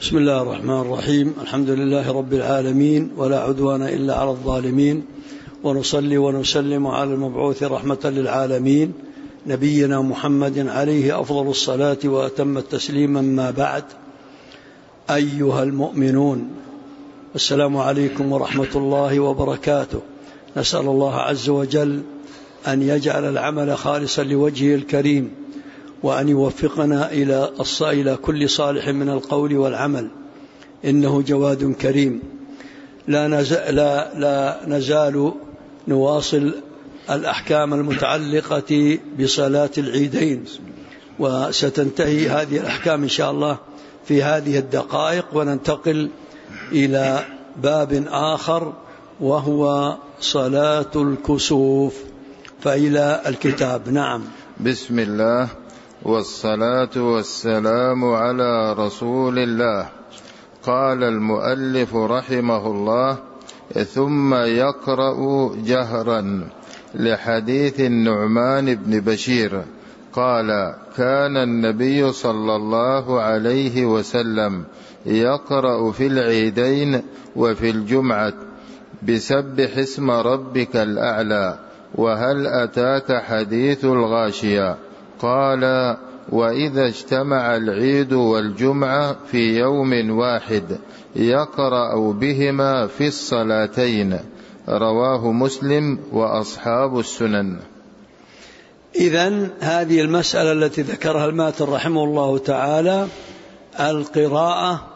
بسم الله الرحمن الرحيم. الحمد لله رب العالمين، ولا عدوان إلا على الظالمين، ونصلي ونسلم على المبعوث رحمة للعالمين نبينا محمد عليه أفضل الصلاة وأتم التسليم. ما بعد، أيها المؤمنون، السلام عليكم ورحمة الله وبركاته. نسأل الله عز وجل أن يجعل العمل خالصا لوجهه الكريم، وأن يوفقنا إلى كل صالح من القول والعمل، إنه جواد كريم. لا نزال نواصل الأحكام المتعلقة بصلاة العيدين، وستنتهي هذه الأحكام إن شاء الله في هذه الدقائق، وننتقل إلى باب آخر وهو صلاة الكسوف. فإلى الكتاب. نعم. بسم الله والصلاة والسلام على رسول الله. قال المؤلف رحمه الله: ثم يقرأ جهرا، لحديث النعمان بن بشير قال: كان النبي صلى الله عليه وسلم يقرأ في العيدين وفي الجمعة بسبح اسم ربك الأعلى، وهل أتاك حديث الغاشية. قال: وإذا اجتمع العيد والجمعة في يوم واحد يقرأ بهما في الصلاتين. رواه مسلم وأصحاب السنن. إذن هذه المسألة التي ذكرها الماتن رحمه الله تعالى، القراءة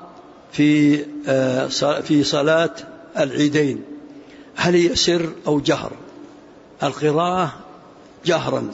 في صلاة العيدين، هل هي سر أو جهر؟ القراءة جهرا،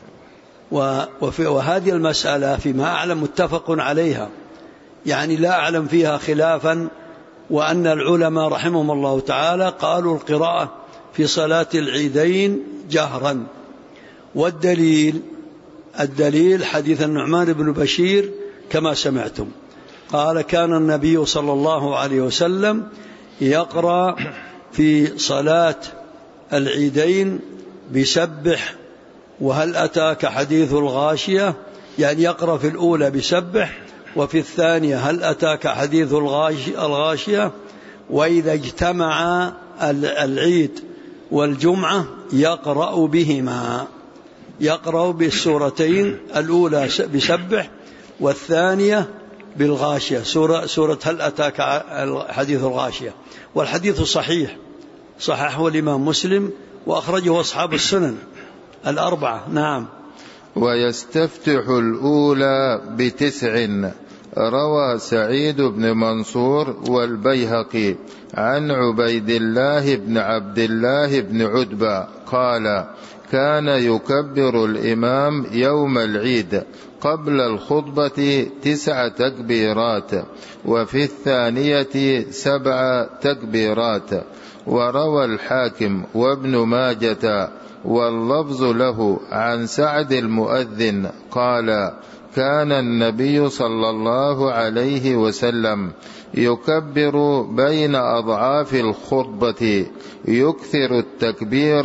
وهذه المسألة فيما أعلم متفق عليها، يعني لا أعلم فيها خلافا، وأن العلماء رحمهم الله تعالى قالوا القراءة في صلاة العيدين جهرا. والدليل حديث النعمان بن بشير كما سمعتم، قال: كان النبي صلى الله عليه وسلم يقرأ في صلاة العيدين بسبح وهل أتاك حديث الغاشية، يعني يقرأ في الأولى بسبح، وفي الثانية هل أتاك حديث الغاشية. وإذا اجتمع العيد والجمعة يقرأ بهما، يقرأ بالسورتين، الأولى بسبح والثانية بالغاشية، سورة هل أتاك حديث الغاشية. والحديث صحيح، صححه الإمام مسلم وأخرجه أصحاب السنن الأربعة. نعم. ويستفتح الأولى ب9. روى سعيد بن منصور والبيهقي عن عبيد الله بن عبد الله بن عتبة قال: كان يكبر الإمام يوم العيد قبل الخطبة 9 تكبيرات، وفي الثانية 7 تكبيرات. وروى الحاكم وابن ماجة واللفظ له عن سعد المؤذن قال: كان النبي صلى الله عليه وسلم يكبر بين أضعاف الخطبة، يكثر التكبير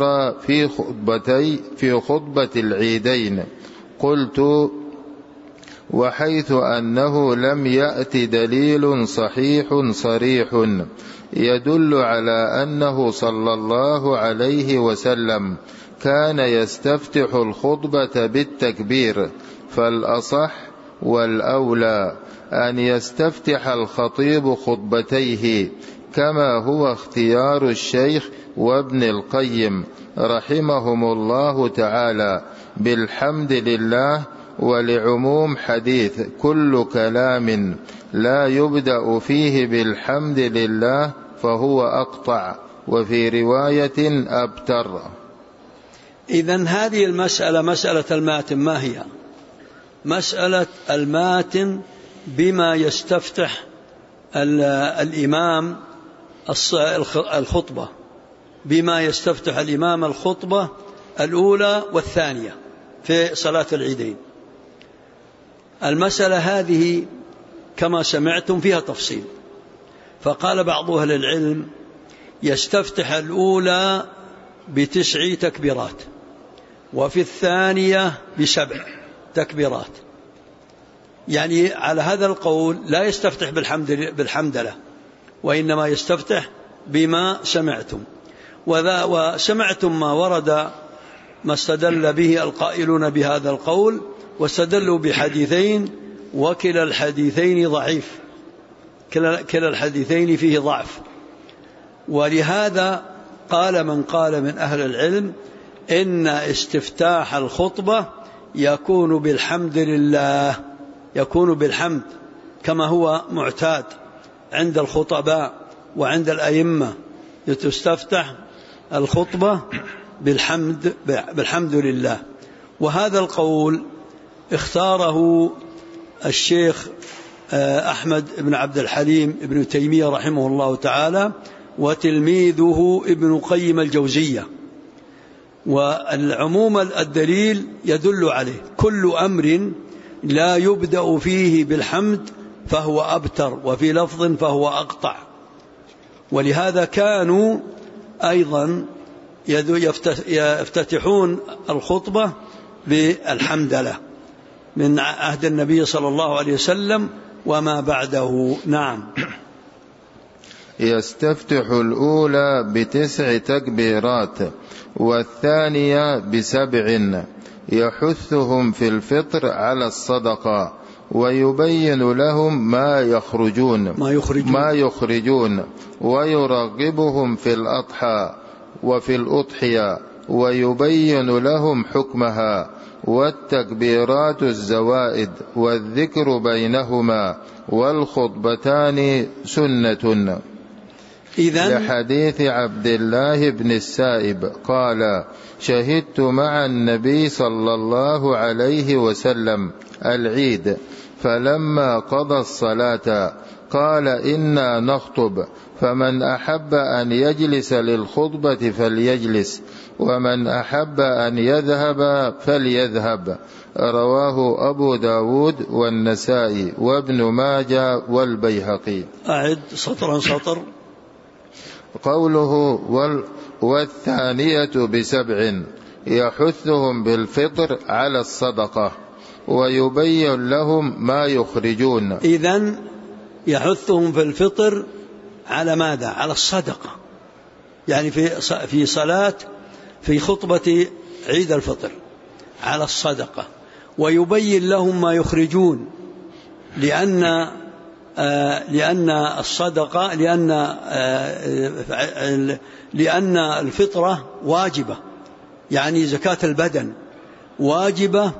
في خطبة العيدين. قلت: وحيث أنه لم يأت دليل صحيح صريح يدل على أنه صلى الله عليه وسلم كان يستفتح الخطبة بالتكبير، فالأصح والأولى أن يستفتح الخطيب خطبتيه، كما هو اختيار الشيخ وابن القيم رحمهم الله تعالى، بالحمد لله، ولعموم حديث كل كلام لا يبدأ فيه بالحمد لله فهو أقطع، وفي رواية أبتر. إذن هذه المسألة، مسألة الماتن، ما هي؟ مسألة الماتن بما يستفتح الإمام الخطبة، بما يستفتح الإمام الخطبة الأولى والثانية في صلاة العيدين. المسألة هذه كما سمعتم فيها تفصيل، فقال بعض أهل العلم: يستفتح الأولى ب9 تكبيرات، وفي الثانية ب7 تكبيرات، يعني على هذا القول لا يستفتح بالحمدلة، وإنما يستفتح بما سمعتم. وسمعتم ما ورد، ما استدل به القائلون بهذا القول، واستدلوا بحديثين، وكلا الحديثين ضعيف، كلا الحديثين فيه ضعف. ولهذا قال من قال من أهل العلم إن استفتاح الخطبة يكون بالحمد لله، يكون بالحمد كما هو معتاد عند الخطباء وعند الأئمة، تستفتح الخطبة بالحمد لله. وهذا القول اختاره الشيخ أحمد بن عبد الحليم ابن تيمية رحمه الله تعالى، وتلميذه ابن قيم الجوزية. والعموم الدليل يدل عليه: كل أمر لا يبدأ فيه بالحمد فهو أبتر، وفي لفظ فهو أقطع. ولهذا كانوا أيضا يفتتحون الخطبة بالحمدلله من عهد النبي صلى الله عليه وسلم وما بعده. نعم. يستفتح الأولى ب9 تكبيرات والثانية ب7، يحثهم في الفطر على الصدقة، ويبين لهم ما يخرجون ويرغبهم في الأضحى وفي الأضحية، ويبين لهم حكمها، والتكبيرات الزوائد، والذكر بينهما، والخطبتان سنة. لحديث عبد الله بن السائب قال: شهدت مع النبي صلى الله عليه وسلم العيد، فلما قضى الصلاة قال: إنا نخطب، فمن أحب أن يجلس للخطبة فليجلس، ومن أحب أن يذهب فليذهب. رواه أبو داود والنسائي وابن ماجه والبيهقي. أعد سطر. قوله والثانية ب7، يحثهم بالفطر على الصدقة، ويبين لهم ما يخرجون. إذن يحثهم في الفطر على ماذا؟ على الصدقة، يعني في صلاة، في خطبة عيد الفطر، على الصدقة. ويبين لهم ما يخرجون، لأن الصدقة، لأن الفطرة واجبة، يعني زكاة البدن واجبة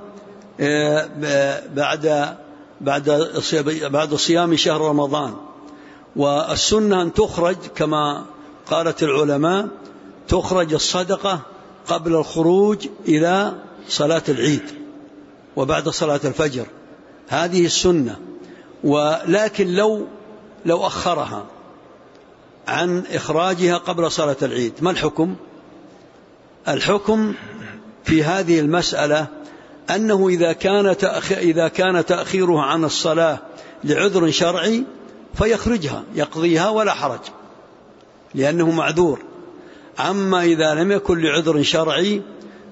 بعد صيام شهر رمضان. والسنة أن تخرج كما قالت العلماء، تخرج الصدقة قبل الخروج إلى صلاة العيد وبعد صلاة الفجر، هذه السنة. ولكن لو أخرها عن إخراجها قبل صلاة العيد، ما الحكم؟ الحكم في هذه المسألة أنه إذا كان تأخيرها عن الصلاة لعذر شرعي فيخرجها، يقضيها ولا حرج، لأنه معذور. أما إذا لم يكن لعذر شرعي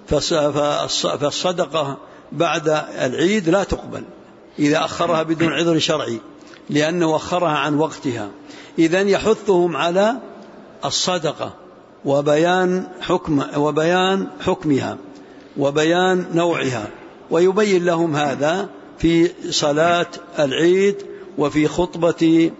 فالصدقة بعد العيد لا تقبل إذا أخرها بدون عذر شرعي، لأنه أخرها عن وقتها. إذن يحثهم على الصدقة وبيان حكمها وبيان نوعها، ويبين لهم هذا في صلاة العيد وفي خطبة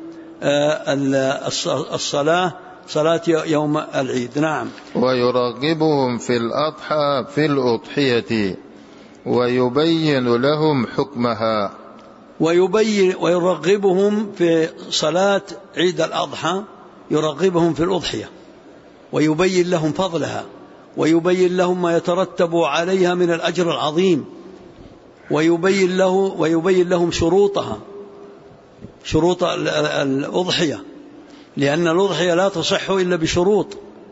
الصلاة، صلاة يوم العيد. نعم. ويرغبهم في الأضحى في الأضحية، ويبين لهم حكمها. ويرغبهم في صلاة عيد الأضحى، يرغبهم في الأضحية، ويبين لهم فضلها، ويبين لهم ما يترتب عليها من الأجر العظيم، ويبين لهم شروطها، شروط الأضحية، لأن الأضحية لا تصح إلا بشروط.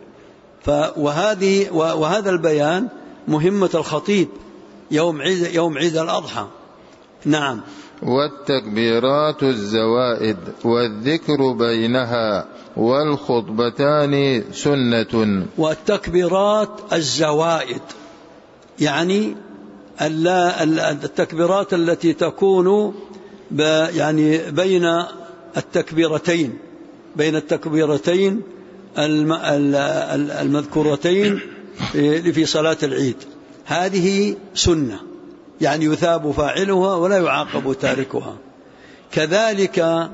وهذا البيان مهمة الخطيب يوم عيد الأضحى. نعم. والتكبيرات الزوائد، والذكر بينها، والخطبتان سنة. والتكبيرات الزوائد يعني التكبيرات التي تكون يعني بين التكبيرتين المذكورتين في صلاة العيد. هذه سنة، يعني يثاب فاعلها ولا يعاقب تاركها. كذلك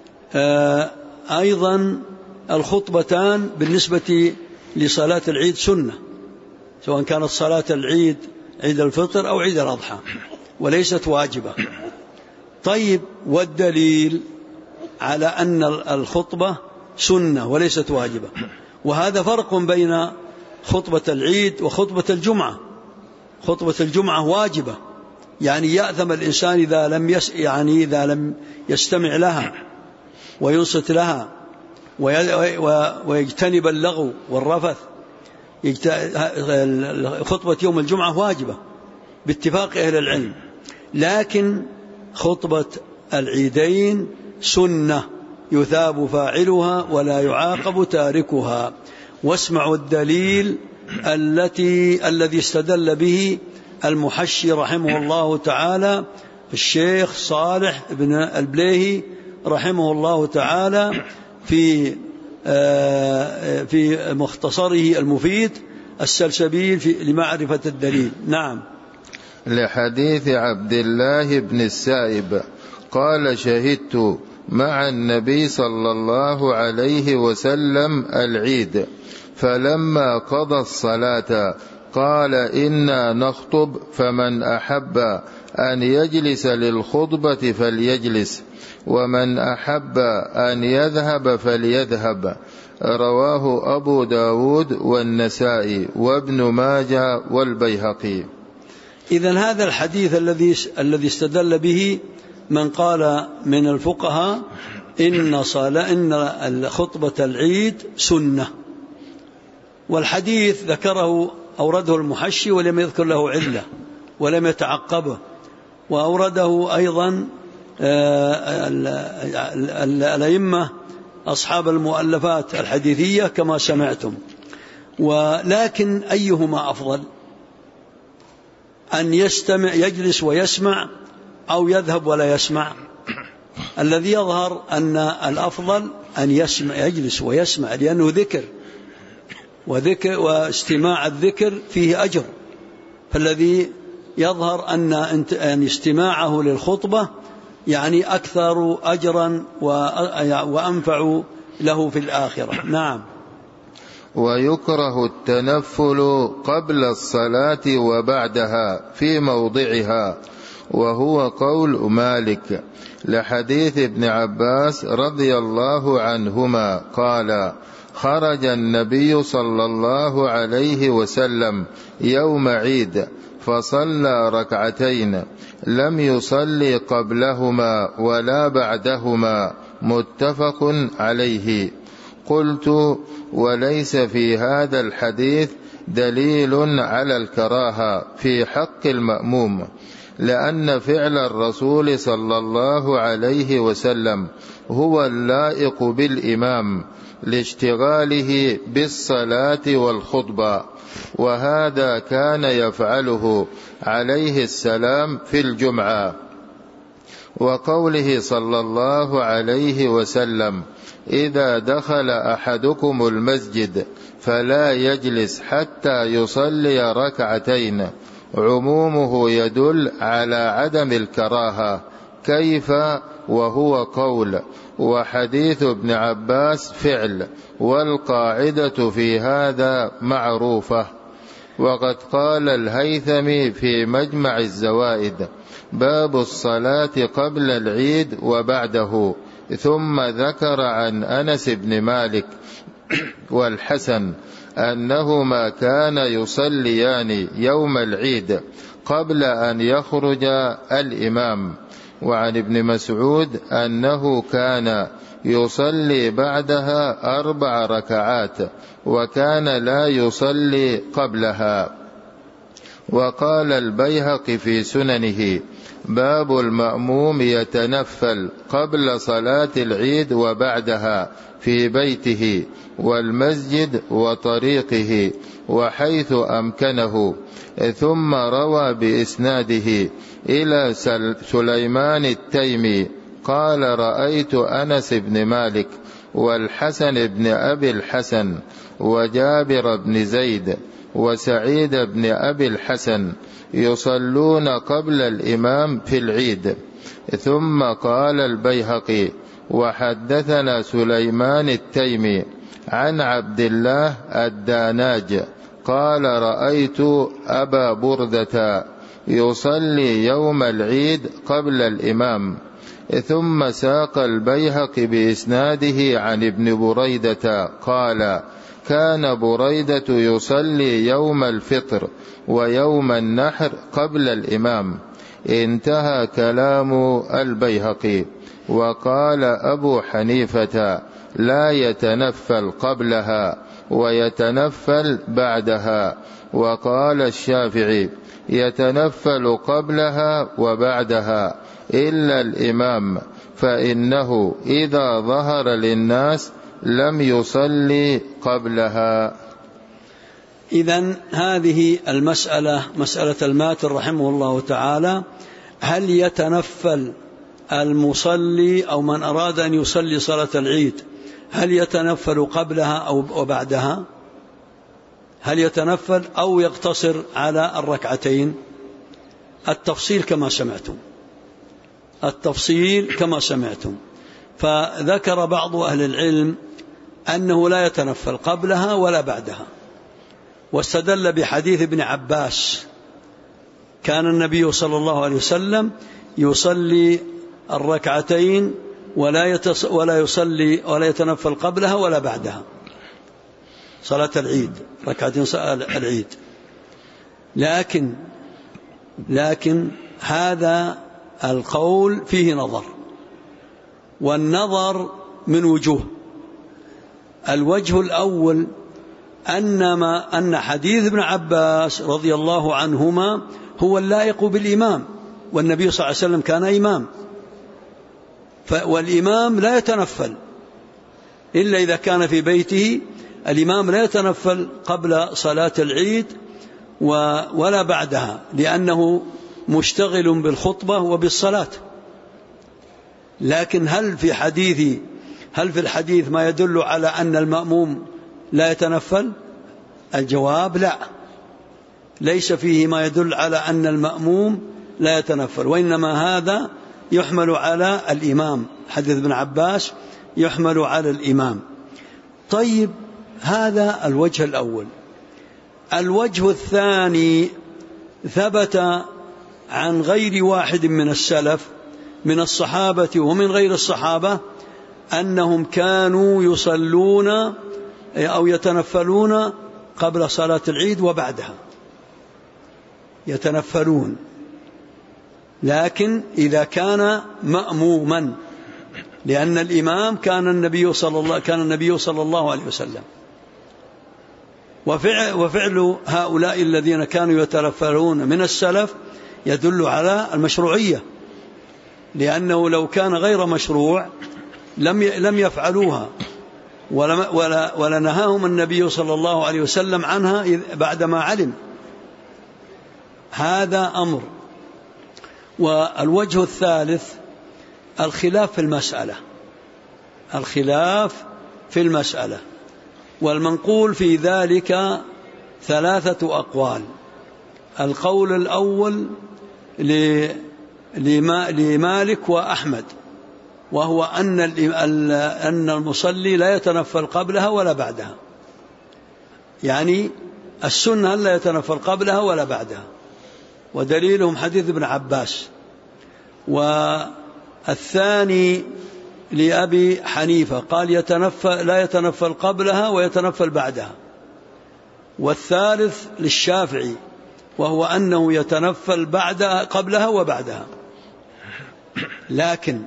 أيضا الخطبتان بالنسبة لصلاة العيد سنة، سواء كانت صلاة العيد عيد الفطر أو عيد الأضحى، وليست واجبة. طيب، والدليل على أن الخطبة سنة وليست واجبة؟ وهذا فرق بين خطبة العيد وخطبة الجمعة. خطبة الجمعة واجبة، يعني يأثم الإنسان إذا لم يستمع لها وينصت لها ويجتنب اللغو والرفث. خطبة يوم الجمعة واجبة باتفاق أهل العلم، لكن خطبة العيدين سنة يثاب فاعلها ولا يعاقب تاركها. واسمعوا الدليل الذي استدل به المحشي رحمه الله تعالى، الشيخ صالح بن البليهي رحمه الله تعالى في مختصره المفيد السلسبيل لمعرفة الدليل. نعم. لحديث عبد الله بن السائب قال: شهدت مع النبي صلى الله عليه وسلم العيد، فلما قضى الصلاة قال: إنا نخطب، فمن أحب أن يجلس للخطبة فليجلس، ومن أحب أن يذهب فليذهب. رواه أبو داود والنسائي وابن ماجه والبيهقي. إذن هذا الحديث الذي استدل به من قال من الفقهاء إن خطبة العيد سنة. والحديث أورده المحشي ولم يذكر له علة ولم يتعقبه، وأورده أيضا الأئمة أصحاب المؤلفات الحديثية كما سمعتم. ولكن أيهما أفضل، أن يجلس ويسمع أو يذهب ولا يسمع؟ الذي يظهر أن الأفضل أن يجلس ويسمع، لأنه ذكر واستماع الذكر فيه أجر. فالذي يظهر أن استماعه للخطبة يعني أكثر أجرا وأنفع له في الآخرة. نعم. ويكره التنفل قبل الصلاة وبعدها في موضعها، وهو قول مالك، لحديث ابن عباس رضي الله عنهما قال: خرج النبي صلى الله عليه وسلم يوم عيد فصلى ركعتين، لم يصلي قبلهما ولا بعدهما، متفق عليه. قلت: وليس في هذا الحديث دليل على الكراهة في حق المأموم، لأن فعل الرسول صلى الله عليه وسلم هو اللائق بالإمام لاشتغاله بالصلاة والخطبة، وهذا كان يفعله عليه السلام في الجمعة. وقوله صلى الله عليه وسلم: إذا دخل أحدكم المسجد فلا يجلس حتى يصلي ركعتين، عمومه يدل على عدم الكراهة، كيف وهو قول، وحديث ابن عباس فعل، والقاعدة في هذا معروفة. وقد قال الهيثمي في مجمع الزوائد: باب الصلاة قبل العيد وبعده، ثم ذكر عن أنس بن مالك والحسن أنهما كان يصليان يوم العيد قبل أن يخرج الإمام، وعن ابن مسعود أنه كان يصلي بعدها 4 ركعات وكان لا يصلي قبلها. وقال البيهقي في سننه: باب المأموم يتنفل قبل صلاة العيد وبعدها في بيته والمسجد وطريقه وحيث أمكنه. ثم روى بإسناده إلى سليمان التيمي قال: رأيت أنس بن مالك والحسن بن أبي الحسن وجابر بن زيد وسعيد بن أبي الحسن يصلون قبل الإمام في العيد. ثم قال البيهقي: وحدثنا سليمان التيمي عن عبد الله الداناج قال: رأيت أبا بردة يصلي يوم العيد قبل الإمام. ثم ساق البيهقي بإسناده عن ابن بريدة قال: كان بريدة يصلي يوم الفطر ويوم النحر قبل الإمام. انتهى كلام البيهقي. وقال أبو حنيفة: لا يتنفل قبلها ويتنفل بعدها. وقال الشافعي: يتنفل قبلها وبعدها إلا الإمام، فإنه إذا ظهر للناس لم يصلي قبلها. إذن هذه المسألة مسألة الماتر رحمه الله تعالى: هل يتنفل المصلي أو من أراد أن يصلي صلاة العيد هل يتنفل قبلها أو بعدها؟ هل يتنفل أو يقتصر على الركعتين؟ التفصيل كما سمعتم. فذكر بعض أهل العلم أنه لا يتنفل قبلها ولا بعدها، واستدل بحديث ابن عباس: كان النبي صلى الله عليه وسلم يصلي الركعتين ولا يتنفل قبلها ولا بعدها، صلاة العيد، ركعتين العيد. لكن هذا القول فيه نظر، والنظر من وجوه. الوجه الأول أن حديث ابن عباس رضي الله عنهما هو اللائق بالإمام، والنبي صلى الله عليه وسلم كان إمام، والإمام لا يتنفل إلا إذا كان في بيته. الإمام لا يتنفل قبل صلاة العيد ولا بعدها، لأنه مشتغل بالخطبة وبالصلاة. لكن هل في الحديث ما يدل على أن المأموم لا يتنفل؟ الجواب: لا، ليس فيه ما يدل على أن المأموم لا يتنفل، وإنما هذا يحمل على الإمام. حديث ابن عباس يحمل على الإمام. طيب، هذا الوجه الأول. الوجه الثاني: ثبت عن غير واحد من السلف من الصحابة ومن غير الصحابة أنهم كانوا يصلون أو يتنفلون قبل صلاة العيد وبعدها، يتنفلون، لكن إذا كان مأموما، لأن الإمام كان النبي صلى الله عليه وسلم. وفعل هؤلاء الذين كانوا يتنفلون من السلف يدل على المشروعية، لأنه لو كان غير مشروع لم يفعلوها ولا نهاهم النبي صلى الله عليه وسلم عنها بعدما علم. هذا أمر. والوجه الثالث: الخلاف في المسألة، والمنقول في ذلك 3 أقوال. القول الأول لمالك وأحمد، وهو أن المصلي لا يتنفل قبلها ولا بعدها، يعني السنة لا يتنفل قبلها ولا بعدها، ودليلهم حديث ابن عباس. والثاني لأبي حنيفة، قال لا يتنفل قبلها ويتنفل بعدها. والثالث للشافعي، وهو أنه يتنفل قبلها وبعدها. لكن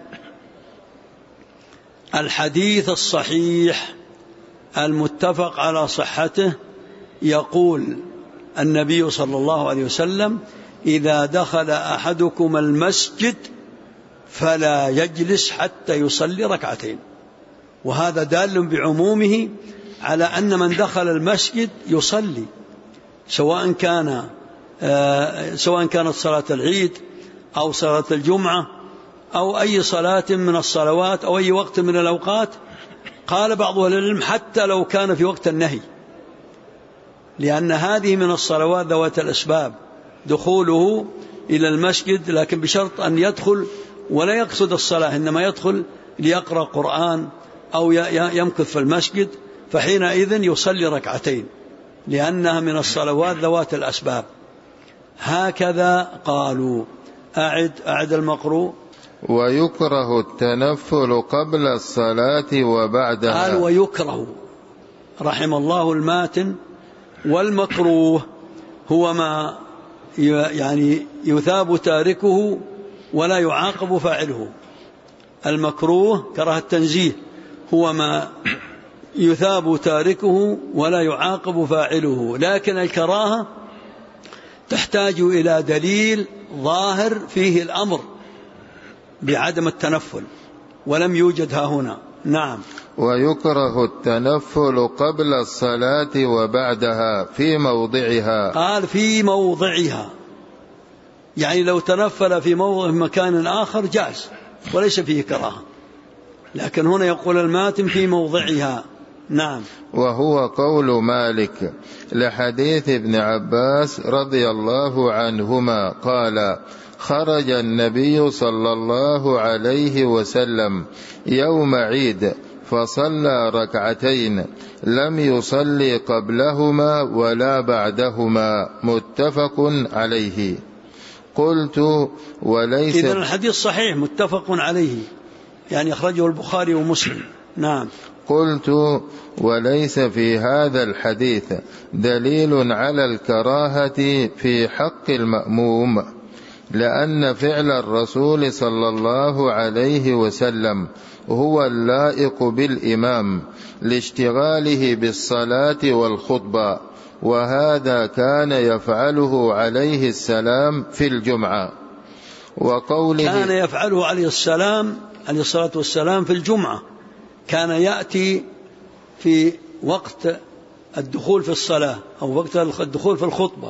الحديث الصحيح المتفق على صحته يقول النبي صلى الله عليه وسلم: إذا دخل أحدكم المسجد فلا يجلس حتى يصلي ركعتين. وهذا دال بعمومه على أن من دخل المسجد يصلي، سواء كانت صلاة العيد أو صلاة الجمعة أو أي صلاة من الصلوات أو أي وقت من الأوقات. قال بعض أهل العلم: حتى لو كان في وقت النهي، لأن هذه من الصلوات ذوات الأسباب، دخوله إلى المسجد، لكن بشرط أن يدخل ولا يقصد الصلاة، إنما يدخل ليقرأ قرآن أو يمكث في المسجد، فحينئذ يصلي ركعتين، لأنها من الصلوات ذوات الأسباب. هكذا قالوا. أعد المقروء. ويكره التنفل قبل الصلاة وبعدها. قال ويكره، رحم الله الماتن. والمكروه هو ما يعني يثاب تاركه ولا يعاقب فاعله. المكروه كره التنزيه، هو ما يثاب تاركه ولا يعاقب فاعله، لكن الكراهة تحتاج إلى دليل ظاهر فيه الأمر بعدم التنفل، ولم يوجد ها هنا. نعم. ويكره التنفل قبل الصلاة وبعدها في موضعها. قال في موضعها، يعني لو تنفل في مكان آخر جاز وليس فيه كراهة، لكن هنا يقول الماتن في موضعها. نعم. وهو قول مالك لحديث ابن عباس رضي الله عنهما قال: خرج النبي صلى الله عليه وسلم يوم عيد فصلى ركعتين لم يصلي قبلهما ولا بعدهما، متفق عليه. قلت: وليس. إذن الحديث صحيح متفق عليه، يعني أخرجه البخاري ومسلم. نعم. قلت: وليس في هذا الحديث دليل على الكراهة في حق المأموم، لأن فعل الرسول صلى الله عليه وسلم هو اللائق بالإمام لاشتغاله بالصلاة والخطبة، وهذا كان يفعله عليه السلام في الجمعة. وقوله كان يفعله عليه الصلاة والسلام في الجمعة، كان يأتي في وقت الدخول في الصلاة أو وقت الدخول في الخطبة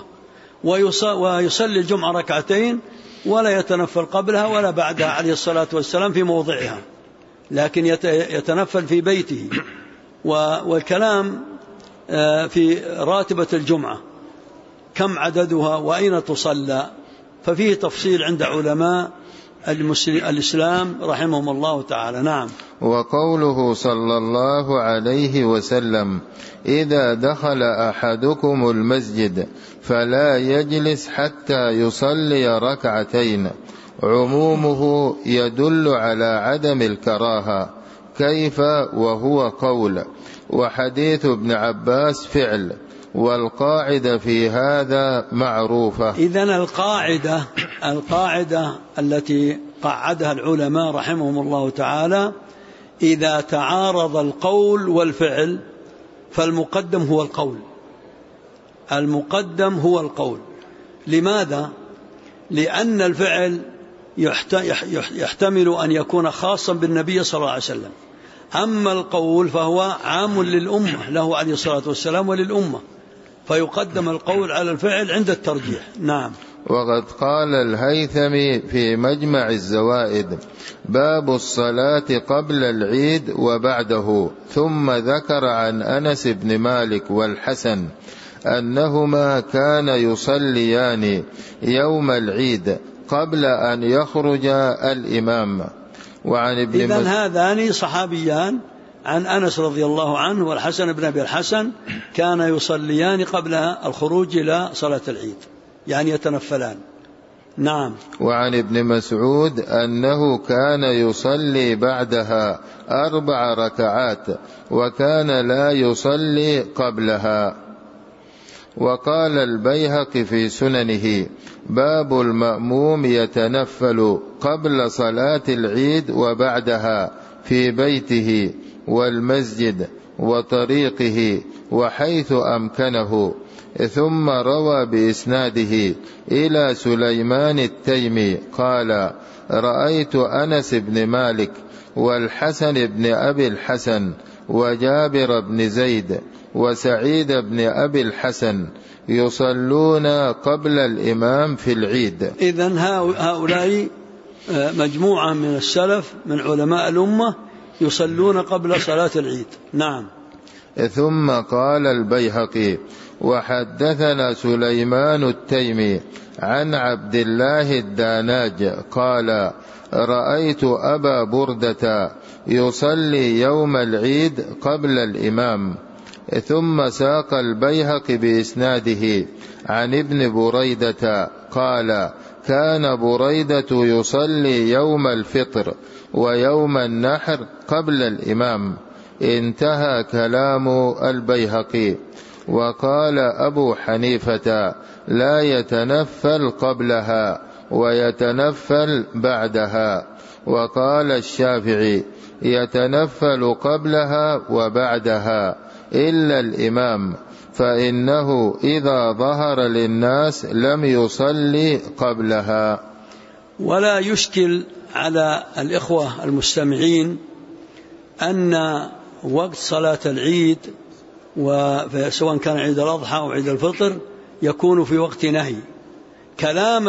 ويصلي الجمعة ركعتين ولا يتنفل قبلها ولا بعدها عليه الصلاة والسلام في موضعها، لكن يتنفل في بيته. والكلام في راتبة الجمعة كم عددها وأين تصلى، ففيه تفصيل عند علماء الإسلام رحمهم الله تعالى. نعم. وقوله صلى الله عليه وسلم: إذا دخل أحدكم المسجد فلا يجلس حتى يصلي ركعتين، عمومه يدل على عدم الكراهة، كيف وهو قول، وحديث ابن عباس فعل، والقاعدة في هذا معروفة. إذن القاعدة التي قعدها العلماء رحمهم الله تعالى: إذا تعارض القول والفعل فالمقدم هو القول. المقدم هو القول. لماذا؟ لأن الفعل يحتمل أن يكون خاصا بالنبي صلى الله عليه وسلم، أما القول فهو عام للأمة، له عليه الصلاة والسلام وللأمة، فيقدم القول على الفعل عند الترجيح. نعم. وقد قال الهيثمي في مجمع الزوائد: باب الصلاة قبل العيد وبعده، ثم ذكر عن أنس بن مالك والحسن أنهما كان يصليان يوم العيد قبل أن يخرج الإمام. وعن ابن إذن هذان صحابيان عن أنس رضي الله عنه والحسن بن أبي الحسن كان يصليان قبل الخروج إلى صلاة العيد، يعني يتنفلان. نعم. وعن ابن مسعود أنه كان يصلي بعدها 4 ركعات وكان لا يصلي قبلها. وقال البيهقي في سننه: باب المأموم يتنفل قبل صلاة العيد وبعدها في بيته والمسجد وطريقه وحيث أمكنه، ثم روى بإسناده إلى سليمان التيمي قال: رأيت أنس بن مالك والحسن بن أبي الحسن وجابر بن زيد وسعيد بن أبي الحسن يصلون قبل الإمام في العيد. إذن هؤلاء مجموعة من السلف من علماء الأمة يصلون قبل صلاة العيد. نعم. ثم قال البيهقي: وحدثنا سليمان التيمي عن عبد الله الداناج قال: رأيت أبا بردة يصلي يوم العيد قبل الإمام. ثم ساق البيهقي بإسناده عن ابن بريدة قال: كان بريدة يصلي يوم الفطر ويوم النحر قبل الإمام. انتهى كلام البيهقي. وقال أبو حنيفة: لا يتنفل قبلها ويتنفل بعدها. وقال الشافعي: يتنفل قبلها وبعدها إلا الإمام، فإنه إذا ظهر للناس لم يصلي قبلها. ولا يشكل على الإخوة المستمعين أن وقت صلاة العيد سواء كان عيد الأضحى أو عيد الفطر يكون في وقت نهي. كلام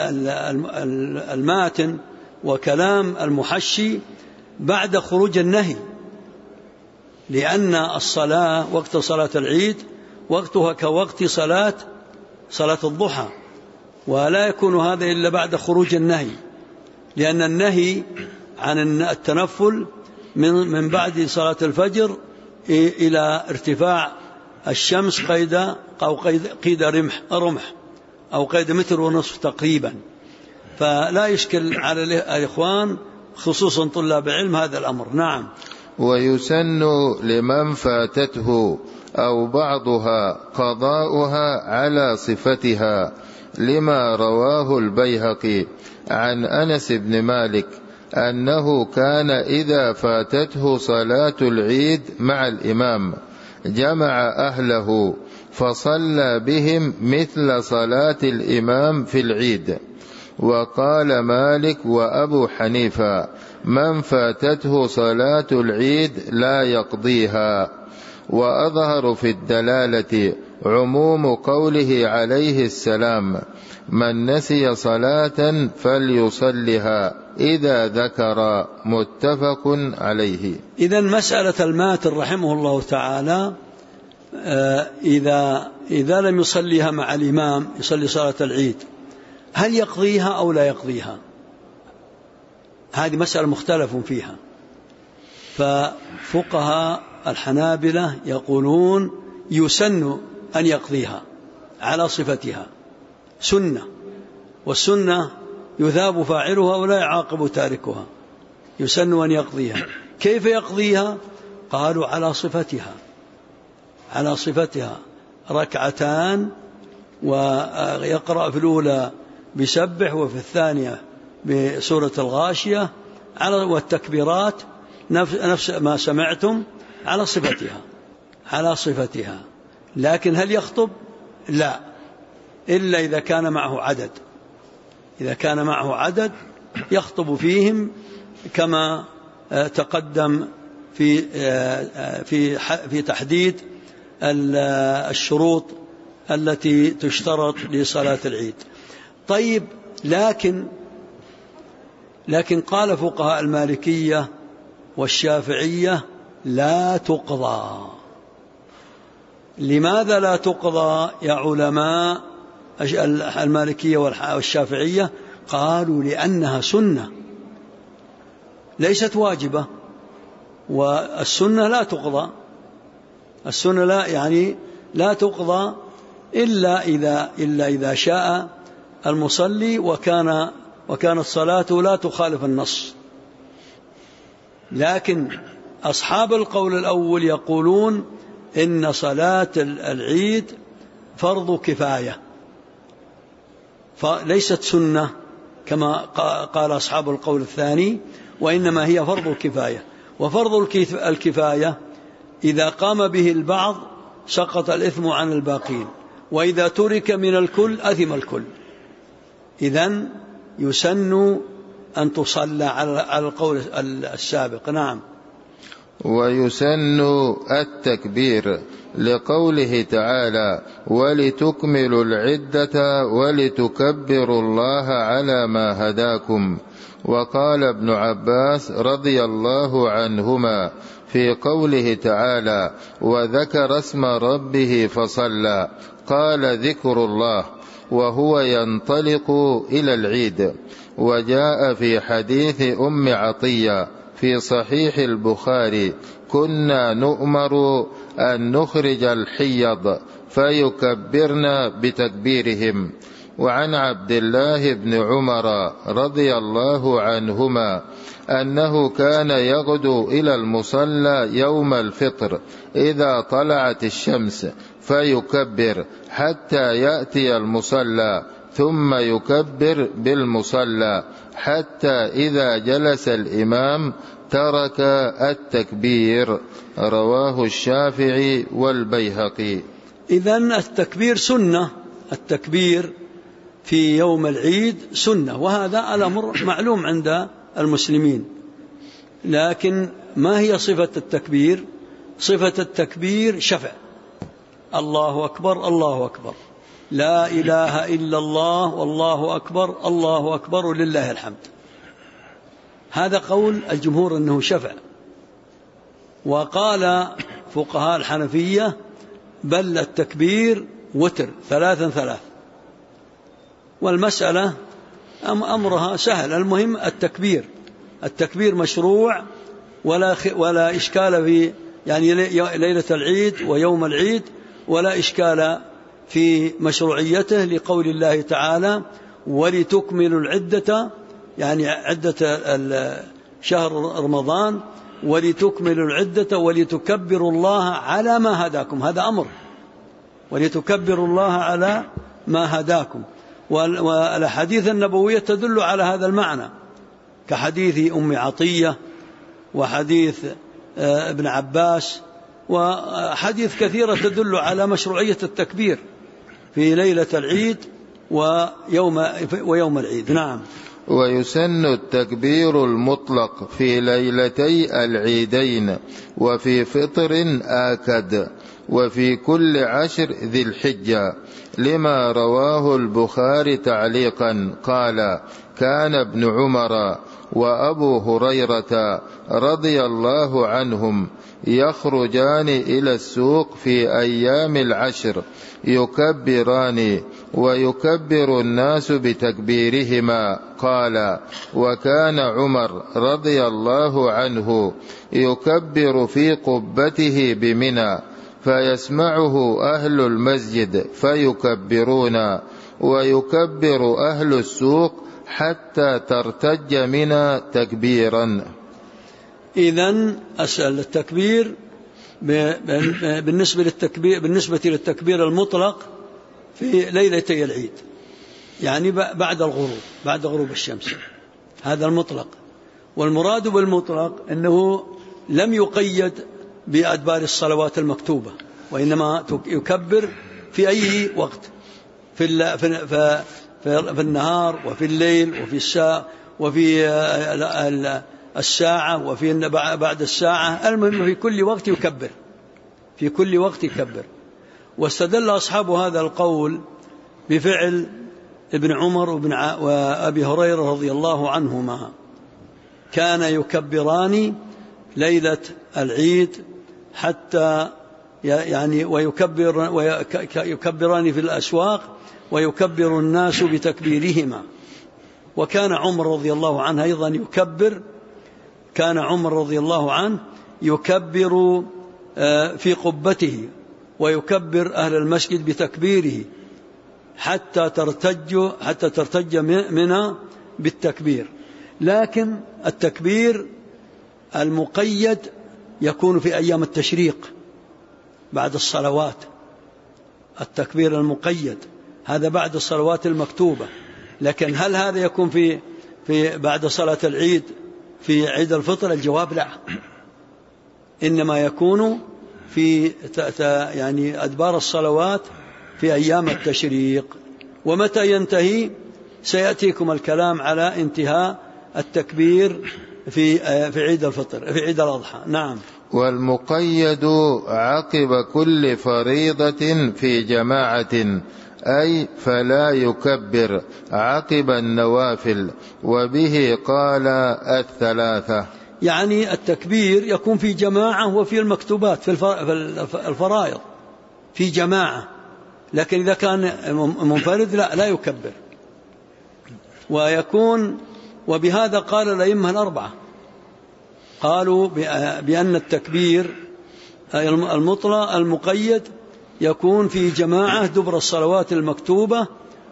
الماتن وكلام المحشي بعد خروج النهي، لأن الصلاة وقت صلاة العيد وقتها كوقت صلاة الضحى، ولا يكون هذا إلا بعد خروج النهي، لأن النهي عن التنفل من بعد صلاة الفجر إلى ارتفاع الشمس قيد رمح أو قيد متر ونصف تقريبا. فلا يشكل على الإخوان خصوصا طلاب علم هذا الأمر. نعم. ويسن لمن فاتته أو بعضها قضاؤها على صفتها، لما رواه البيهقي عن أنس بن مالك أنه كان إذا فاتته صلاة العيد مع الإمام جمع أهله فصلى بهم مثل صلاة الإمام في العيد. وقال مالك وأبو حنيفة: من فاتته صلاة العيد لا يقضيها. وأظهر في الدلالة عموم قوله عليه السلام: من نسي صلاة فليصلها إذا ذكر. متفق عليه. إذن مسألة الماتن رحمه الله تعالى إذا لم يصليها مع الإمام يصلي صلاة العيد، هل يقضيها أو لا يقضيها؟ هذه مسألة مختلف فيها. ففقهاء الحنابلة يقولون يسن أن يقضيها على صفتها، سنة، والسنة يثاب فاعلها ولا يعاقب تاركها. يسن أن يقضيها. كيف يقضيها؟ قالوا على صفتها ركعتان، ويقرأ في الأولى بسبح وفي الثانية بسورة الغاشية والتكبيرات نفس ما سمعتم على صفتها. لكن هل يخطب؟ لا، إلا إذا كان معه عدد. إذا كان معه عدد يخطب فيهم كما تقدم في تحديد الشروط التي تشترط لصلاة العيد. طيب، لكن قال فقهاء المالكية والشافعية لا تقضى. لماذا لا تقضى يا علماء المالكية والشافعية؟ قالوا لأنها سنة ليست واجبة، والسنة لا تقضى. السنة لا تقضى إلا إذا شاء المصلي وكانت صلاته لا تخالف النص. لكن أصحاب القول الأول يقولون إن صلاة العيد فرض كفاية، فليست سنة كما قال أصحاب القول الثاني، وإنما هي فرض كفاية. وفرض الكفاية إذا قام به البعض سقط الإثم عن الباقين، وإذا ترك من الكل أثم الكل. إذن يسن أن تصلى على القول السابق. نعم. ويسن التكبير لقوله تعالى: ولتكملوا العدة ولتكبروا الله على ما هداكم. وقال ابن عباس رضي الله عنهما في قوله تعالى: وذكر اسم ربه فصلى، قال: ذكر الله، وهو ينطلق إلى العيد. وجاء في حديث أم عطية في صحيح البخاري: كنا نؤمر أن نخرج الحيض فيكبرن بتكبيرهم. وعن عبد الله بن عمر رضي الله عنهما أنه كان يغدو إلى المصلى يوم الفطر إذا طلعت الشمس فيكبر حتى يأتي المصلى، ثم يكبر بالمصلى حتى إذا جلس الإمام ترك التكبير. رواه الشافعي والبيهقي. إذن التكبير سنة، التكبير في يوم العيد سنة، وهذا الأمر معلوم عند المسلمين. لكن ما هي صفة التكبير؟ صفة التكبير شفع: الله أكبر الله أكبر، لا إله إلا الله والله أكبر الله أكبر ولله الحمد. هذا قول الجمهور أنه شفع. وقال فقهاء الحنفية: بل التكبير وتر، 3 والمسألة أمرها سهل. المهم التكبير مشروع، ولا إشكال في يعني ليلة العيد ويوم العيد، ولا إشكال في مشروعيته، لقول الله تعالى: ولتكملوا العدة، يعني عدة شهر رمضان، ولتكملوا العدة ولتكبروا الله على ما هداكم. هذا أمر، ولتكبروا الله على ما هداكم. والأحاديث النبوية تدل على هذا المعنى، كحديث أم عطية، وحديث ابن عباس، وحديث كثيرة تدل على مشروعية التكبير في ليلة العيد ويوم العيد. نعم. ويسن التكبير المطلق في ليلتي العيدين وفي فطر آكد وفي كل 10 ذي الحجة، لما رواه البخاري تعليقا قال: كان ابن عمر وأبو هريرة رضي الله عنهم يخرجان إلى السوق في أيام 10 يكبران ويكبر الناس بتكبيرهما. قال: وكان عمر رضي الله عنه يكبر في قبته بمنى فيسمعه أهل المسجد فيكبرون، ويكبر أهل السوق حتى ترتج منى تكبيرا. إذن أسأل التكبير بالنسبة للتكبير المطلق في ليلتي العيد، يعني بعد الغروب، بعد غروب الشمس، هذا المطلق. والمراد بالمطلق أنه لم يقيد بأدبار الصلوات المكتوبة، وإنما يكبر في أي وقت، في النهار وفي الليل وفي الساعة وفي بعد الساعة، المهم في كل وقت يكبر، في كل وقت يكبر. واستدل أصحاب هذا القول بفعل ابن عمر وأبي هريرة رضي الله عنهما، كان يكبران ليلة العيد حتى يعني ويكبران في الأسواق ويكبر الناس بتكبيرهما. وكان عمر رضي الله عنه أيضا يكبر، كان عمر رضي الله عنه يكبر في قبته ويكبر أهل المسجد بتكبيره حتى ترتج منى بالتكبير. لكن التكبير المقيد يكون في أيام التشريق بعد الصلوات، التكبير المقيد هذا بعد الصلوات المكتوبة. لكن هل هذا يكون في بعد صلاة العيد في عيد الفطر؟ الجواب لا، إنما يكون في يعني أدبار الصلوات في أيام التشريق. ومتى ينتهي؟ سيأتيكم الكلام على انتهاء التكبير في عيد الفطر، في عيد الأضحى. نعم. والمقيد عقب كل فريضة في جماعة، أي فلا يكبر عقب النوافل، وبه قال الثلاثة. يعني التكبير يكون في جماعة وفي المكتوبات في الفرائض في جماعة، لكن إذا كان منفرد لا يكبر. ويكون، وبهذا قال الأئمة الأربعة، قالوا بأن التكبير المطلق المقيد يكون في جماعة دبر الصلوات المكتوبة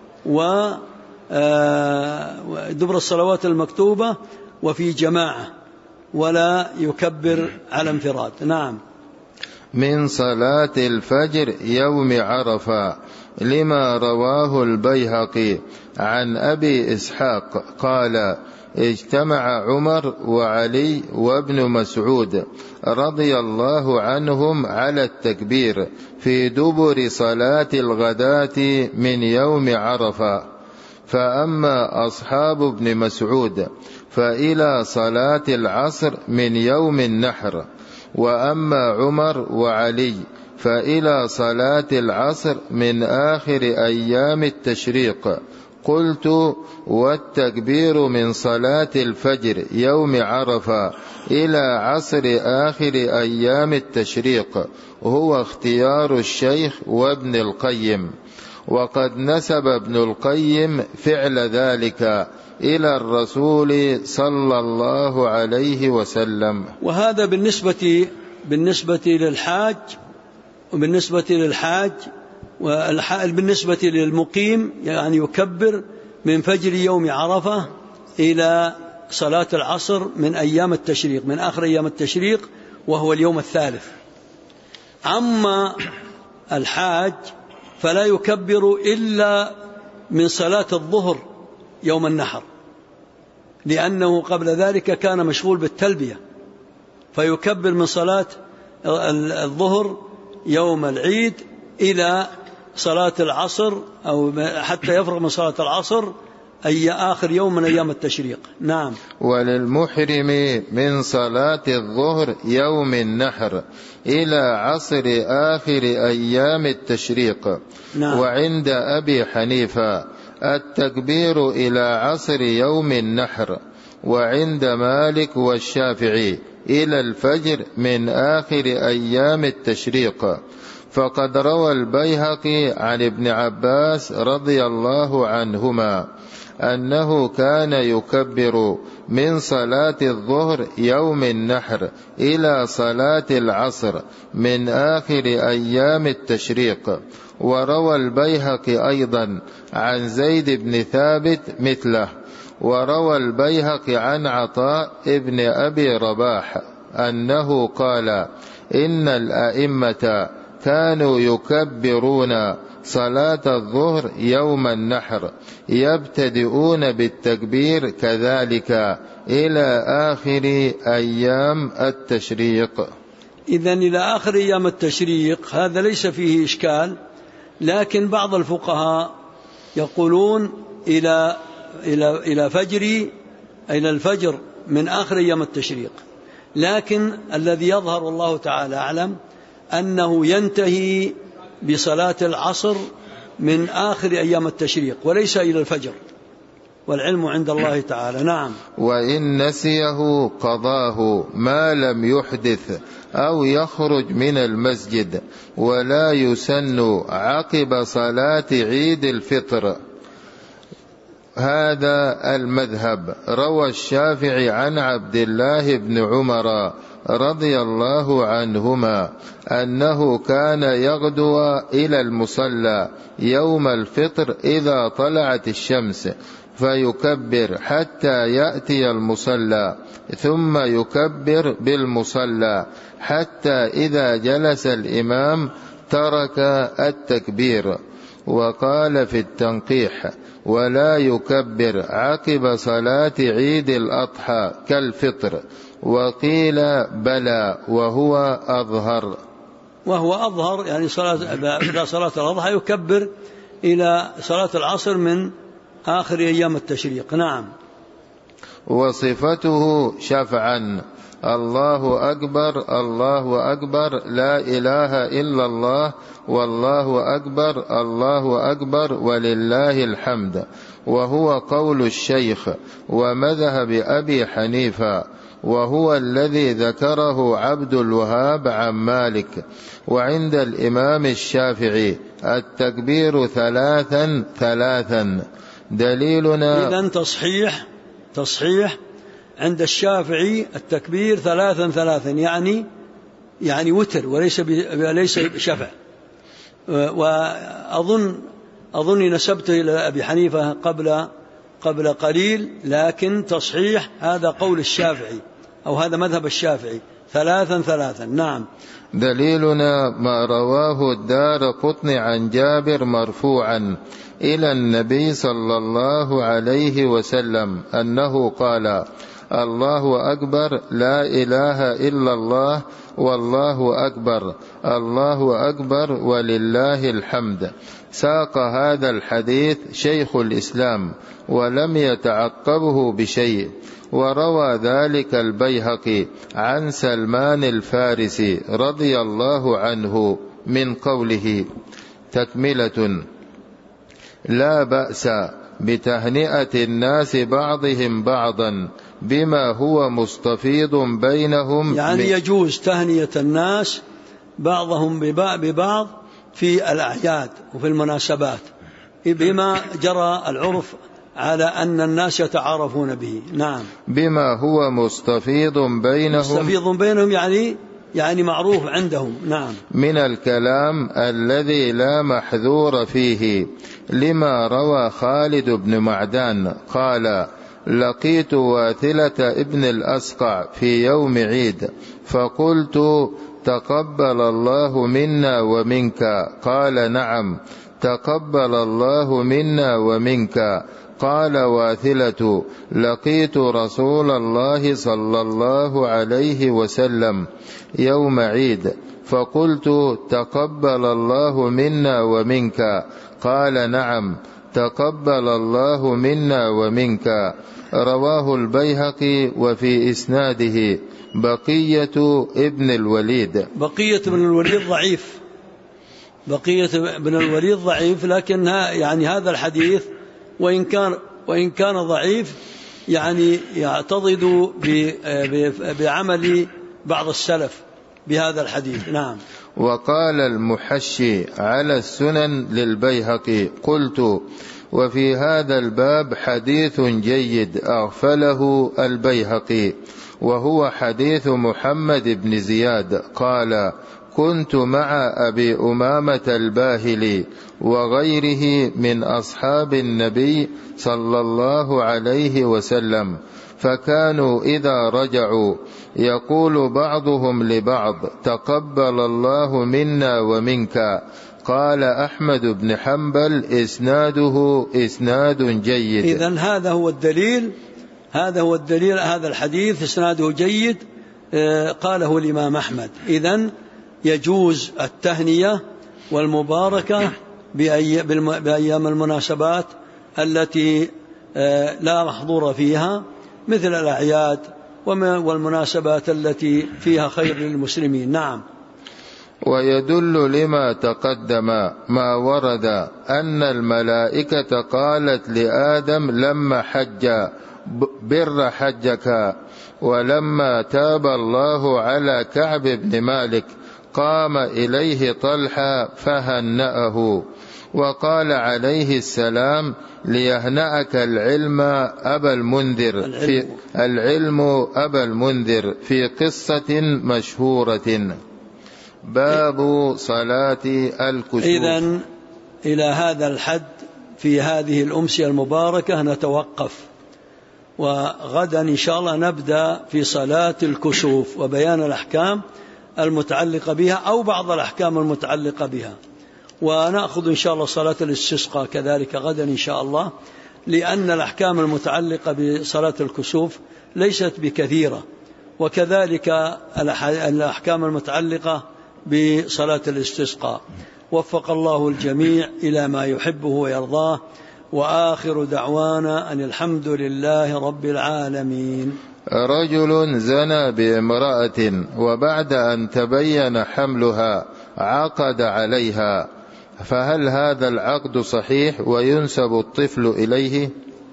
ودبر الصلوات المكتوبة وفي جماعة، ولا يكبر على انفراد. نعم. من صلاة الفجر يوم عرفة، لما رواه البيهقي عن أبي إسحاق قال: اجتمع عمر وعلي وابن مسعود رضي الله عنهم على التكبير في دبر صلاة الغداة من يوم عرفة، فأما أصحاب ابن مسعود فإلى صلاة العصر من يوم النحر، وأما عمر وعلي فإلى صلاة العصر من آخر أيام التشريق. قلت: والتكبير من صلاة الفجر يوم عرفة إلى عصر آخر أيام التشريق هو اختيار الشيخ وابن القيم، وقد نسب ابن القيم فعل ذلك إلى الرسول صلى الله عليه وسلم. وهذا بالنسبة للحاج، وبالنسبة للحاج بالنسبة للمقيم يعني يكبر من فجر يوم عرفة إلى صلاة العصر من أيام التشريق، من آخر أيام التشريق وهو اليوم الثالث. أما الحاج فلا يكبر إلا من صلاة الظهر يوم النحر، لأنه قبل ذلك كان مشغول بالتلبية، فيكبر من صلاة الظهر يوم العيد إلى صلاة العصر، أو حتى يفرغ من صلاة العصر أي آخر يوم من أيام التشريق. نعم. وللمحرم من صلاة الظهر يوم النحر إلى عصر آخر أيام التشريق. نعم. وعند أبي حنيفة التكبير إلى عصر يوم النحر، وعند مالك والشافعي إلى الفجر من آخر أيام التشريق. فقد روى البيهقي عن ابن عباس رضي الله عنهما أنه كان يكبر من صلاة الظهر يوم النحر إلى صلاة العصر من آخر أيام التشريق. وروى البيهقي أيضا عن زيد بن ثابت مثله. وروى البيهقي عن عطاء ابن أبي رباح أنه قال: إن الأئمة كانوا يكبرون صلاة الظهر يوم النحر، يبتدئون بالتكبير كذلك إلى آخر أيام التشريق. إذن إلى آخر أيام التشريق هذا ليس فيه إشكال، لكن بعض الفقهاء يقولون إلى الفجر من آخر أيام التشريق، لكن الذي يظهر والله تعالى أعلم أنه ينتهي بصلاة العصر من آخر أيام التشريق وليس إلى الفجر، والعلم عند الله تعالى. نعم. وإن نسيه قضاه ما لم يحدث أو يخرج من المسجد، ولا يسن عقب صلاة عيد الفطر. هذا المذهب روى الشافعي عن عبد الله بن عمر رضي الله عنهما أنه كان يغدو إلى المصلى يوم الفطر إذا طلعت الشمس فيكبر حتى يأتي المصلى، ثم يكبر بالمصلى حتى إذا جلس الإمام ترك التكبير. وقال في التنقيح: ولا يكبر عقب صلاة عيد الأضحى كالفطر. وقيل بلى وهو أظهر. وهو أظهر، يعني إلى صلاة الأضحى يكبر إلى صلاة العصر من آخر أيام التشريق. نعم. وصفته شفعا: الله أكبر الله أكبر لا إله إلا الله والله أكبر الله أكبر ولله الحمد. وهو قول الشيخ ومذهب أبي حنيفة، وهو الذي ذكره عبد الوهاب عن مالك. وعند الإمام الشافعي التكبير 3 3. دليلنا إذن تصحيح عند الشافعي التكبير 3 3، يعني وتر وليس شفع. وأظن نسبته إلى أبي حنيفة قبل قليل، لكن تصحيح هذا قول الشافعي أو هذا مذهب الشافعي 3 3. نعم. دليلنا ما رواه الدارقطني عن جابر مرفوعا إلى النبي صلى الله عليه وسلم أنه قال: الله أكبر لا إله إلا الله والله أكبر الله أكبر ولله الحمد. ساق هذا الحديث شيخ الإسلام ولم يتعقبه بشيء. وروى ذلك البيهقي عن سلمان الفارسي رضي الله عنه من قوله: تكملة: لا بأس بتهنئة الناس بعضهم بعضا بما هو مستفيض بينهم، يعني يجوز تهنئة الناس بعضهم ببعض في الأعياد وفي المناسبات بما جرى العرف على أن الناس يتعارفون به. نعم. بما هو مستفيض بينهم يعني معروف عندهم. نعم. من الكلام الذي لا محذور فيه، لما روى خالد بن معدان قال: لقيت واثلة ابن الأسقع في يوم عيد فقلت: تقبل الله منا ومنك. قال: نعم تقبل الله منا ومنك. قال واثلة: لقيت رسول الله صلى الله عليه وسلم يوم عيد فقلت: تقبل الله منا ومنك. قال: نعم تقبل الله منا ومنك. رواه البيهقي وفي إسناده بقية ابن الوليد. بقية ابن الوليد ضعيف، لكن يعني هذا الحديث وإن كان ضعيف يعني يعتضد بعمل بعض السلف بهذا الحديث. نعم. وقال المحشي على السنن للبيهقي: قلت: وفي هذا الباب حديث جيد أغفله البيهقي، وهو حديث محمد بن زياد قال: كنت مع أبي أمامة الباهلي وغيره من أصحاب النبي صلى الله عليه وسلم، فكانوا إذا رجعوا يقول بعضهم لبعض: تقبل الله منا ومنك. قال أحمد بن حنبل: إسناده إسناد جيد. إذن هذا هو الدليل، هذا الحديث إسناده جيد قاله الإمام أحمد. إذن يجوز التهنية والمباركة بأيام المناسبات التي لا محظور فيها، مثل الأعياد والمناسبات التي فيها خير للمسلمين. نعم. ويدل لما تقدم ما ورد أن الملائكة قالت لآدم لما حج: بر حجك. ولما تاب الله على كعب بن مالك قام إليه طلحة فهنأه، وقال عليه السلام: ليهنأك العلم أبا المنذر في قصة مشهورة. باب صلاة الكسوف. إذن إلى هذا الحد في هذه الأمسية المباركة نتوقف، وغدا إن شاء الله نبدأ في صلاة الكسوف وبيان الأحكام المتعلقة بها أو بعض الأحكام المتعلقة بها، ونأخذ إن شاء الله صلاة الاستسقاء كذلك غدا إن شاء الله، لأن الأحكام المتعلقة بصلاة الكسوف ليست بكثيرة، وكذلك الأحكام المتعلقة بصلاة الاستسقاء. وفق الله الجميع إلى ما يحبه ويرضاه، وآخر دعوانا أن الحمد لله رب العالمين. رجل زنى بامرأة وبعد أن تبين حملها عقد عليها، فهل هذا العقد صحيح وينسب الطفل إليه؟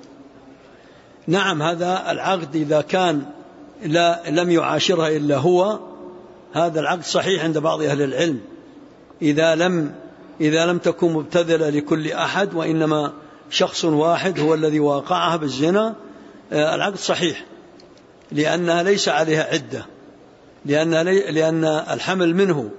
نعم، هذا العقد إذا كان لم يعاشرها إلا هو، هذا العقد صحيح عند بعض أهل العلم. إذا لم تكن مبتذلة لكل أحد وإنما شخص واحد هو الذي واقعها بالزنا، العقد صحيح، لأنها ليس عليها عدة، لأن الحمل منه،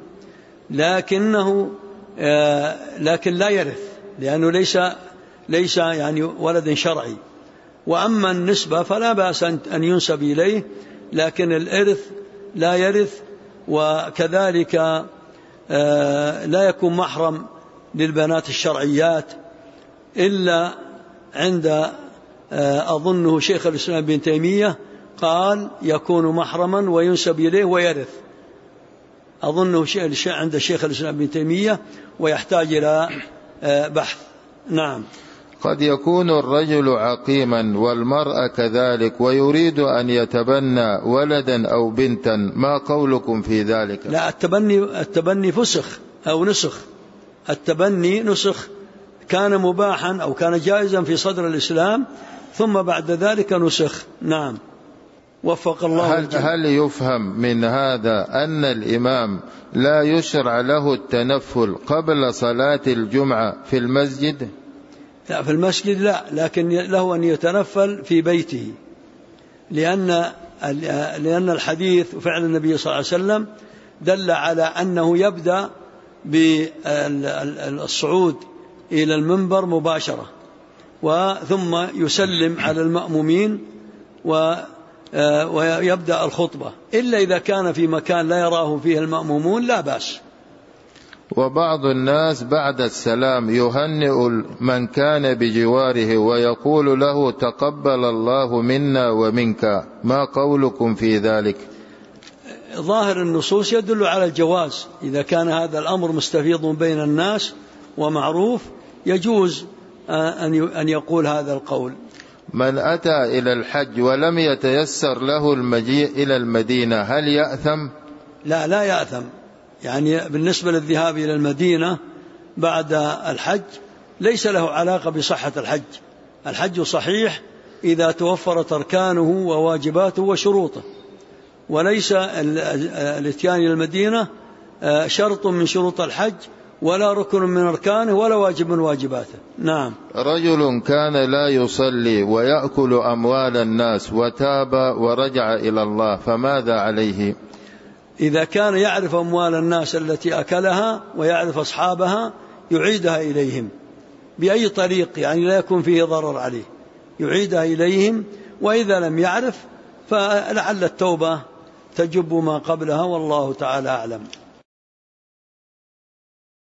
لكن لا يرث، لأنه ليس يعني ولد شرعي. وأما النسبة فلا بأس أن ينسب إليه، لكن الإرث لا يرث. وكذلك لا يكون محرم للبنات الشرعيات إلا عند أظنه شيخ الإسلام ابن تيمية قال يكون محرما وينسب إليه ويرث، أظنه عند شيخ الإسلام ابن تيمية، ويحتاج إلى بحث. نعم. قد يكون الرجل عقيما والمرأة كذلك ويريد أن يتبنى ولدا أو بنتا، ما قولكم في ذلك؟ لا، التبني فسخ أو نسخ. التبني نسخ، كان مباحا أو كان جائزا في صدر الإسلام، ثم بعد ذلك نسخ. نعم. وفق الله. هل يفهم من هذا أن الإمام لا يشرع له التنفل قبل صلاة الجمعة في المسجد؟ لا، في المسجد لا، لكن له أن يتنفل في بيته، لأن الحديث وفعل النبي صلى الله عليه وسلم دل على أنه يبدأ بالصعود إلى المنبر مباشرة، ثم يسلم على المأمومين ويبدأ الخطبة، إلا إذا كان في مكان لا يراه فيه المأمومون لا بأس. وبعض الناس بعد السلام يهنئ من كان بجواره ويقول له تقبل الله منا ومنك، ما قولكم في ذلك؟ ظاهر النصوص يدل على الجواز، إذا كان هذا الأمر مستفيض بين الناس ومعروف يجوز أن يقول هذا القول. من أتى إلى الحج ولم يتيسر له المجيء إلى المدينة هل يأثم؟ لا يأثم، يعني بالنسبة للذهاب إلى المدينة بعد الحج ليس له علاقة بصحة الحج. الحج صحيح إذا توفرت أركانه وواجباته وشروطه، وليس الاتيان إلى المدينة شرط من شروط الحج ولا ركن من أركانه ولا واجب من واجباته. نعم. رجل كان لا يصلي ويأكل أموال الناس وتاب ورجع إلى الله، فماذا عليه؟ إذا كان يعرف أموال الناس التي أكلها ويعرف أصحابها يعيدها إليهم بأي طريق، يعني لا يكون فيه ضرر عليه، يعيدها إليهم. وإذا لم يعرف فلعل التوبة تجب ما قبلها، والله تعالى أعلم.